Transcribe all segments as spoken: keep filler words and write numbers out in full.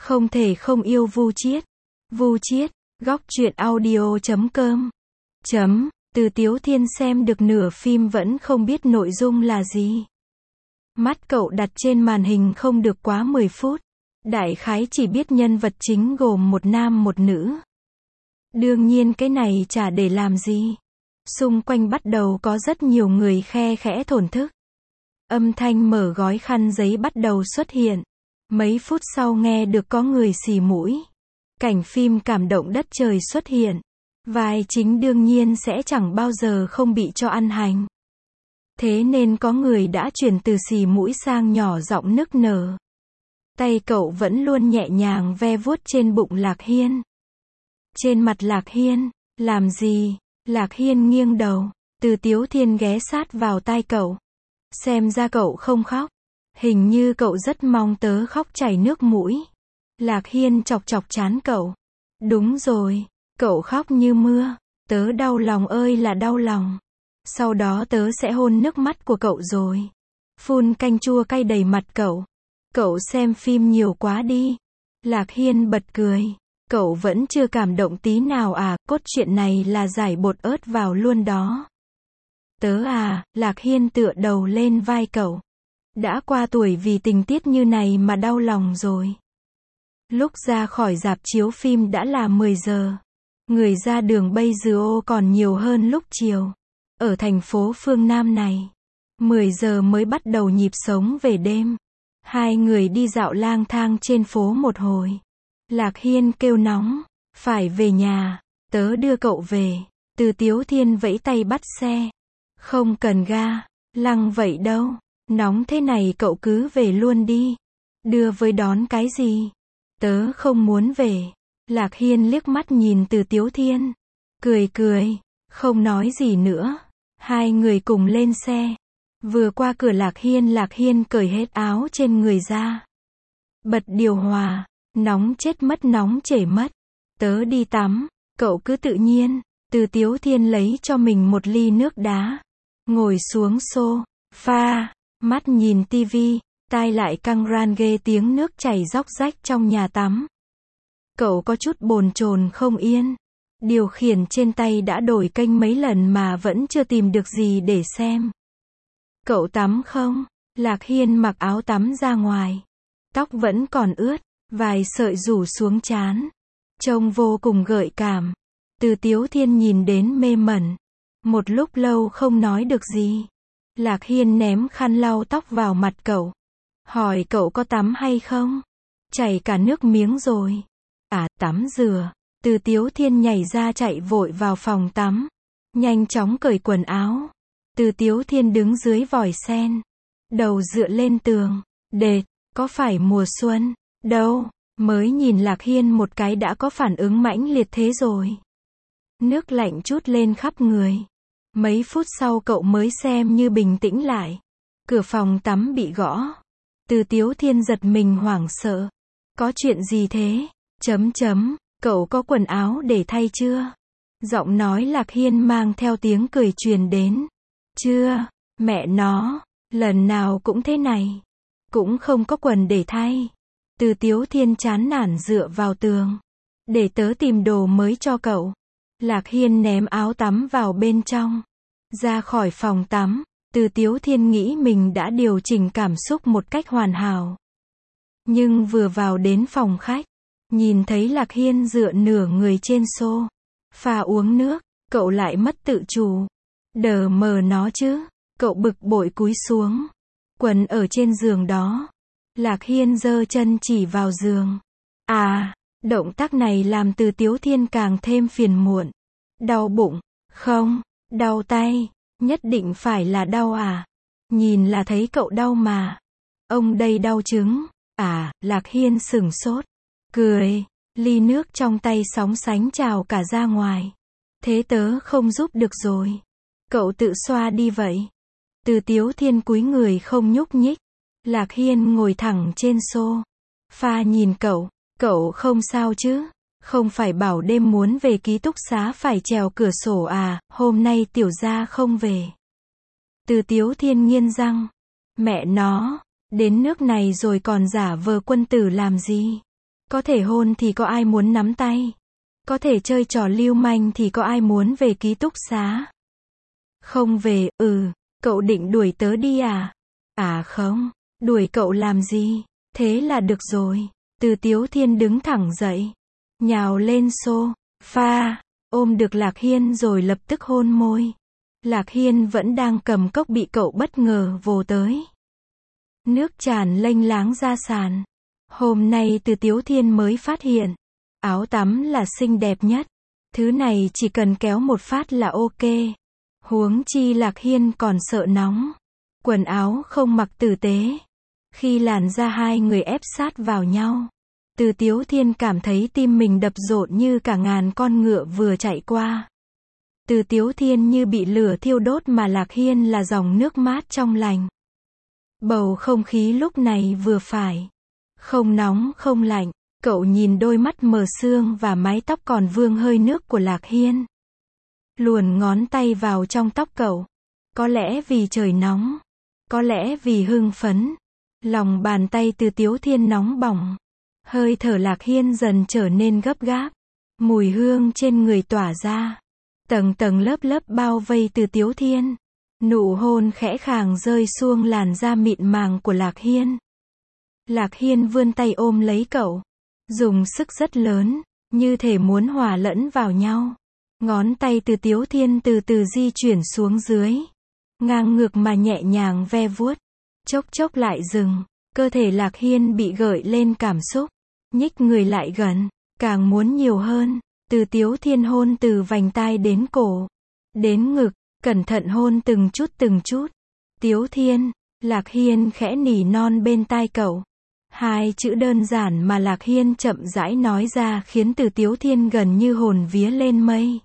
Không thể không yêu Vu Chiết. Vu Chiết, góc truyện audio chấm com. Chấm, Từ Tiếu Thiên xem được nửa phim vẫn không biết nội dung là gì. Mắt cậu đặt trên màn hình không được quá mười phút. Đại khái chỉ biết nhân vật chính gồm một nam một nữ. Đương nhiên cái này chả để làm gì. Xung quanh bắt đầu có rất nhiều người khe khẽ thổn thức. Âm thanh mở gói khăn giấy bắt đầu xuất hiện. Mấy phút sau nghe được có người xì mũi. Cảnh phim cảm động đất trời xuất hiện. Vai chính đương nhiên sẽ chẳng bao giờ không bị cho ăn hành. Thế nên có người đã chuyển từ xì mũi sang nhỏ giọng nức nở. Tay cậu vẫn luôn nhẹ nhàng ve vuốt trên bụng Lạc Hiên. Trên mặt Lạc Hiên, làm gì? Lạc Hiên nghiêng đầu. Từ Tiếu Thiên ghé sát vào tai cậu. Xem ra cậu không khóc. Hình như cậu rất mong tớ khóc chảy nước mũi. Lạc Hiên chọc chọc trán cậu. Đúng rồi, cậu khóc như mưa. Tớ đau lòng ơi là đau lòng. Sau đó tớ sẽ hôn nước mắt của cậu rồi. Phun canh chua cay đầy mặt cậu. Cậu xem phim nhiều quá đi. Lạc Hiên bật cười. Cậu vẫn chưa cảm động tí nào à, cốt truyện này là giải bột ớt vào luôn đó. Tớ à, Lạc Hiên tựa đầu lên vai cậu. Đã qua tuổi vì tình tiết như này mà đau lòng rồi. Lúc ra khỏi rạp chiếu phim đã là mười giờ. Người ra đường bây giờ còn nhiều hơn lúc chiều. Ở thành phố phương Nam này, mười giờ mới bắt đầu nhịp sống về đêm. Hai người đi dạo lang thang trên phố một hồi. Lạc Hiên kêu nóng, phải về nhà, tớ đưa cậu về. Từ Tiếu Thiên vẫy tay bắt xe. Không cần ga, lăng vậy đâu. Nóng thế này cậu cứ về luôn đi. Đưa với đón cái gì? Tớ không muốn về. Lạc Hiên liếc mắt nhìn Từ Tiếu Thiên. Cười cười, không nói gì nữa. Hai người cùng lên xe. Vừa qua cửa Lạc Hiên, Lạc Hiên cởi hết áo trên người ra. Bật điều hòa, nóng chết mất nóng chể mất. Tớ đi tắm, cậu cứ tự nhiên. Từ Tiếu Thiên lấy cho mình một ly nước đá. Ngồi xuống sofa, mắt nhìn tivi, tai lại căng ran ghê tiếng nước chảy róc rách trong nhà tắm. Cậu có chút bồn chồn không yên. Điều khiển trên tay đã đổi kênh mấy lần mà vẫn chưa tìm được gì để xem. Cậu tắm không? Lạc Hiên mặc áo tắm ra ngoài. Tóc vẫn còn ướt, vài sợi rủ xuống trán. Trông vô cùng gợi cảm. Từ Tiếu Thiên nhìn đến mê mẩn. Một lúc lâu không nói được gì. Lạc Hiên ném khăn lau tóc vào mặt cậu. Hỏi cậu có tắm hay không? Chảy cả nước miếng rồi. À, tắm rửa. Từ Tiếu Thiên nhảy ra chạy vội vào phòng tắm. Nhanh chóng cởi quần áo. Từ Tiếu Thiên đứng dưới vòi sen. Đầu dựa lên tường. Đệt, có phải mùa xuân? Đâu, mới nhìn Lạc Hiên một cái đã có phản ứng mãnh liệt thế rồi. Nước lạnh trút lên khắp người. Mấy phút sau cậu mới xem như bình tĩnh lại. Cửa phòng tắm bị gõ. Từ Tiếu Thiên giật mình hoảng sợ. Có chuyện gì thế? Chấm chấm, cậu có quần áo để thay chưa? Giọng nói Lạc Hiên mang theo tiếng cười truyền đến. Chưa, mẹ nó, lần nào cũng thế này. Cũng không có quần để thay. Từ Tiếu Thiên chán nản dựa vào tường. Để tớ tìm đồ mới cho cậu. Lạc Hiên ném áo tắm vào bên trong. Ra khỏi phòng tắm. Từ Tiếu Thiên nghĩ mình đã điều chỉnh cảm xúc một cách hoàn hảo. Nhưng vừa vào đến phòng khách, nhìn thấy Lạc Hiên dựa nửa người trên xô pha uống nước, cậu lại mất tự chủ. Đờ mờ nó chứ. Cậu bực bội cúi xuống. Quần ở trên giường đó. Lạc Hiên giơ chân chỉ vào giường. À, động tác này làm Từ Tiếu Thiên càng thêm phiền muộn. Đau bụng? Không, đau tay. Nhất định phải là đau à? Nhìn là thấy cậu đau mà. Ông đây đau chứng. À, Lạc Hiên sửng sốt. Cười, ly nước trong tay sóng sánh trào cả ra ngoài. Thế tớ không giúp được rồi. Cậu tự xoa đi vậy. Từ Tiếu Thiên cúi người không nhúc nhích. Lạc Hiên ngồi thẳng trên sofa nhìn cậu. Cậu không sao chứ? Không phải bảo đêm muốn về ký túc xá phải trèo cửa sổ à, hôm nay tiểu gia không về. Từ Tiếu Thiên nghiến răng. Mẹ nó, đến nước này rồi còn giả vờ quân tử làm gì? Có thể hôn thì có ai muốn nắm tay. Có thể chơi trò lưu manh thì có ai muốn về ký túc xá. Không về, ừ, cậu định đuổi tớ đi à? À không, đuổi cậu làm gì? Thế là được rồi. Từ Tiếu Thiên đứng thẳng dậy, nhào lên sofa, ôm được Lạc Hiên rồi lập tức hôn môi. Lạc Hiên vẫn đang cầm cốc bị cậu bất ngờ vồ tới. Nước tràn lênh láng ra sàn. Hôm nay Từ Tiếu Thiên mới phát hiện, áo tắm là xinh đẹp nhất. Thứ này chỉ cần kéo một phát là ok. Huống chi Lạc Hiên còn sợ nóng. Quần áo không mặc tử tế. Khi làn da hai người ép sát vào nhau, Từ Tiếu Thiên cảm thấy tim mình đập rộn như cả ngàn con ngựa vừa chạy qua. Từ Tiếu Thiên như bị lửa thiêu đốt mà Lạc Hiên là dòng nước mát trong lành. Bầu không khí lúc này vừa phải. Không nóng không lạnh. Cậu nhìn đôi mắt mờ sương và mái tóc còn vương hơi nước của Lạc Hiên. Luồn ngón tay vào trong tóc cậu. Có lẽ vì trời nóng. Có lẽ vì hưng phấn. Lòng bàn tay Từ Tiếu Thiên nóng bỏng. Hơi thở Lạc Hiên dần trở nên gấp gáp. Mùi hương trên người tỏa ra. Tầng tầng lớp lớp bao vây Từ Tiếu Thiên. Nụ hôn khẽ khàng rơi xuống làn da mịn màng của Lạc Hiên. Lạc Hiên vươn tay ôm lấy cậu. Dùng sức rất lớn, như thể muốn hòa lẫn vào nhau. Ngón tay Từ Tiếu Thiên từ từ di chuyển xuống dưới. Ngang ngược mà nhẹ nhàng ve vuốt. Chốc chốc lại dừng. Cơ thể Lạc Hiên bị gợi lên cảm xúc. Nhích người lại gần. Càng muốn nhiều hơn. Từ Tiếu Thiên hôn từ vành tai đến cổ. Đến ngực. Cẩn thận hôn từng chút từng chút. Tiếu Thiên. Lạc Hiên khẽ nỉ non bên tai cậu. Hai chữ đơn giản mà Lạc Hiên chậm rãi nói ra khiến Từ Tiếu Thiên gần như hồn vía lên mây.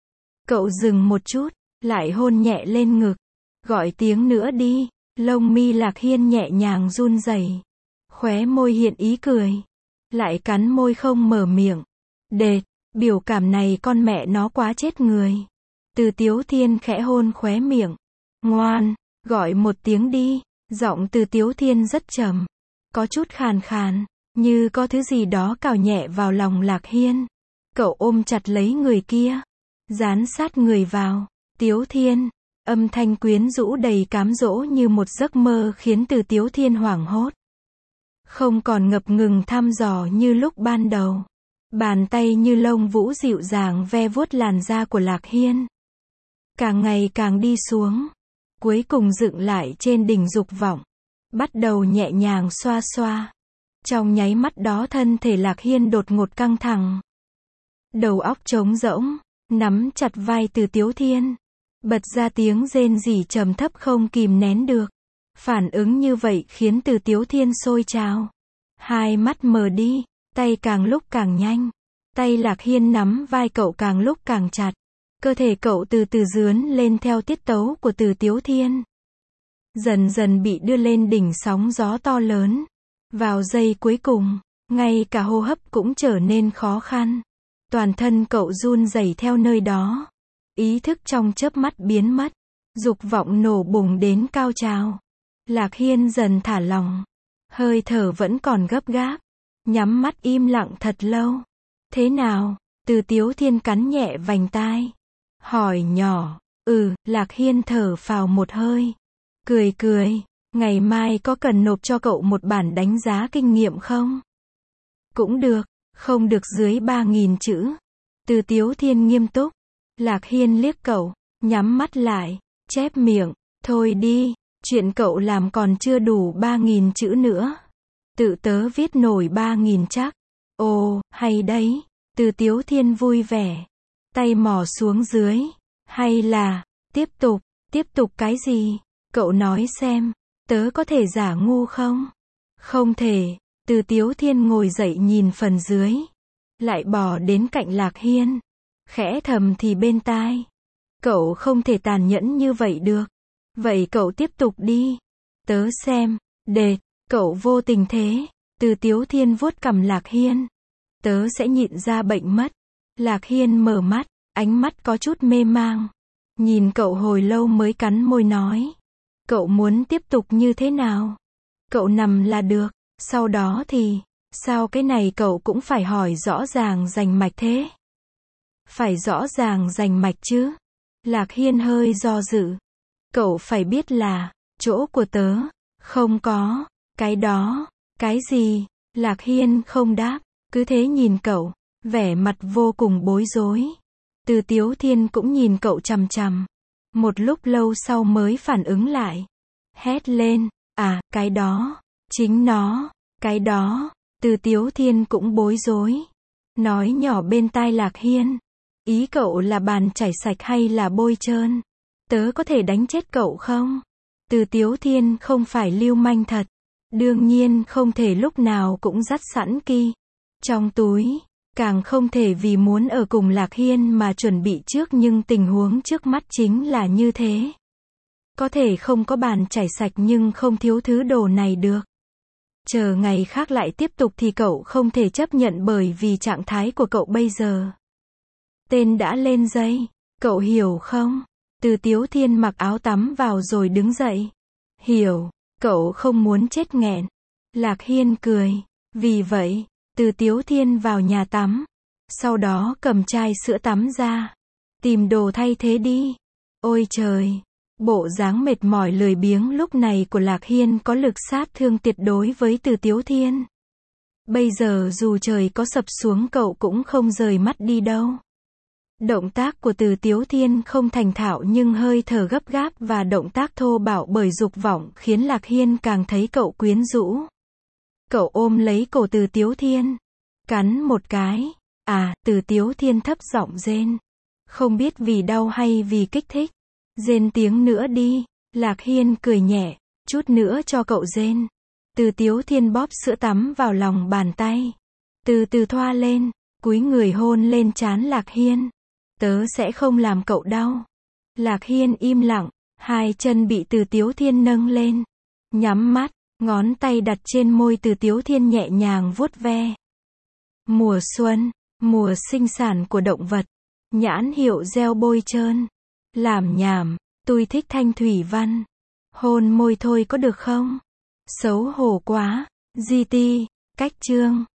Cậu dừng một chút, lại hôn nhẹ lên ngực. Gọi tiếng nữa đi. Lông mi Lạc Hiên nhẹ nhàng run rẩy. Khóe môi hiện ý cười. Lại cắn môi không mở miệng. Đệt, biểu cảm này con mẹ nó quá chết người. Từ Tiếu Thiên khẽ hôn khóe miệng. Ngoan, gọi một tiếng đi. Giọng Từ Tiếu Thiên rất trầm. Có chút khàn khàn, như có thứ gì đó cào nhẹ vào lòng Lạc Hiên. Cậu ôm chặt lấy người kia. Dán sát người vào. Tiếu Thiên. Âm thanh quyến rũ đầy cám dỗ như một giấc mơ khiến Từ Tiếu Thiên hoảng hốt. Không còn ngập ngừng thăm dò như lúc ban đầu. Bàn tay như lông vũ dịu dàng ve vuốt làn da của Lạc Hiên. Càng ngày càng đi xuống. Cuối cùng dựng lại trên đỉnh dục vọng. Bắt đầu nhẹ nhàng xoa xoa. Trong nháy mắt đó thân thể Lạc Hiên đột ngột căng thẳng. Đầu óc trống rỗng. Nắm chặt vai Từ Tiếu Thiên. Bật ra tiếng rên rỉ trầm thấp không kìm nén được. Phản ứng như vậy khiến Từ Tiếu Thiên sôi trào. Hai mắt mờ đi. Tay càng lúc càng nhanh. Tay Lạc Hiên nắm vai cậu càng lúc càng chặt. Cơ thể cậu từ từ dướn lên theo tiết tấu của Từ Tiếu Thiên. Dần dần bị đưa lên đỉnh sóng gió to lớn. Vào giây cuối cùng, ngay cả hô hấp cũng trở nên khó khăn. Toàn thân cậu run rẩy theo nơi đó. Ý thức trong chớp mắt biến mất. Dục vọng nổ bùng đến cao trào. Lạc Hiên dần thả lỏng. Hơi thở vẫn còn gấp gáp. Nhắm mắt im lặng thật lâu. Thế nào? Từ Tiếu Thiên cắn nhẹ vành tai. Hỏi nhỏ. Ừ, Lạc Hiên thở phào một hơi. Cười cười. Ngày mai có cần nộp cho cậu một bản đánh giá kinh nghiệm không? Cũng được. Không được dưới ba nghìn chữ. Từ Tiếu Thiên nghiêm túc. Lạc Hiên liếc cậu. Nhắm mắt lại. Chép miệng. Thôi đi. Chuyện cậu làm còn chưa đủ ba nghìn chữ nữa. Tự tớ viết nổi ba nghìn chắc. Ồ, hay đấy. Từ Tiếu Thiên vui vẻ. Tay mò xuống dưới. Hay là, tiếp tục, tiếp tục cái gì? Cậu nói xem, tớ có thể giả ngu không? Không thể. Từ Tiếu Thiên ngồi dậy nhìn phần dưới. Lại bò đến cạnh Lạc Hiên. Khẽ thầm thì bên tai. Cậu không thể tàn nhẫn như vậy được. Vậy cậu tiếp tục đi. Tớ xem. Đệt, cậu vô tình thế. Từ Tiếu Thiên vuốt cằm Lạc Hiên. Tớ sẽ nhịn ra bệnh mất. Lạc Hiên mở mắt, ánh mắt có chút mê mang. Nhìn cậu hồi lâu mới cắn môi nói. Cậu muốn tiếp tục như thế nào? Cậu nằm là được, sau đó thì, Sao cái này cậu cũng phải hỏi rõ ràng rành mạch thế? Phải rõ ràng rành mạch chứ. Lạc Hiên hơi do dự. Cậu phải biết là, chỗ của tớ, không có, cái đó, cái gì? Lạc Hiên không đáp, cứ thế nhìn cậu, vẻ mặt vô cùng bối rối. Từ Tiếu Thiên cũng nhìn cậu chằm chằm. Một lúc lâu sau mới phản ứng lại. Hét lên, à, cái đó, chính nó, cái đó. Từ Tiếu Thiên cũng bối rối. Nói nhỏ bên tai Lạc Hiên. Ý cậu là bàn chải sạch hay là bôi trơn? Tớ có thể đánh chết cậu không? Từ Tiếu Thiên không phải lưu manh thật. Đương nhiên không thể lúc nào cũng dắt sẵn ki trong túi. Càng không thể vì muốn ở cùng Lạc Hiên mà chuẩn bị trước, nhưng tình huống trước mắt chính là như thế. Có thể không có bàn chải sạch nhưng không thiếu thứ đồ này được. Chờ ngày khác lại tiếp tục thì cậu không thể chấp nhận, bởi vì trạng thái của cậu bây giờ. Tên đã lên dây, cậu hiểu không? Từ Tiếu Thiên mặc áo tắm vào rồi đứng dậy. Hiểu, cậu không muốn chết nghẹn. Lạc Hiên cười. Vì vậy, Từ Tiếu Thiên vào nhà tắm. Sau đó cầm chai sữa tắm ra. Tìm đồ thay thế đi. Ôi trời! Bộ dáng mệt mỏi lười biếng lúc này của Lạc Hiên có lực sát thương tuyệt đối với Từ Tiếu Thiên. Bây giờ dù trời có sập xuống cậu cũng không rời mắt đi đâu. Động tác của Từ Tiếu Thiên không thành thạo nhưng hơi thở gấp gáp và động tác thô bạo bởi dục vọng khiến Lạc Hiên càng thấy cậu quyến rũ. Cậu ôm lấy cổ Từ Tiếu Thiên, cắn một cái. À, Từ Tiếu Thiên thấp giọng rên. Không biết vì đau hay vì kích thích. Rên tiếng nữa đi. Lạc Hiên cười nhẹ, chút nữa cho cậu rên. Từ Tiếu Thiên bóp sữa tắm vào lòng bàn tay. Từ từ thoa lên, cúi người hôn lên trán Lạc Hiên. Tớ sẽ không làm cậu đau. Lạc Hiên im lặng, hai chân bị Từ Tiếu Thiên nâng lên. Nhắm mắt, ngón tay đặt trên môi Từ Tiếu Thiên nhẹ nhàng vuốt ve. Mùa xuân, mùa sinh sản của động vật. Nhãn hiệu gieo bôi trơn. Làm nhảm, tôi thích Thanh Thủy Văn. Hôn môi thôi có được không? Xấu hổ quá. giê tê, cách chương.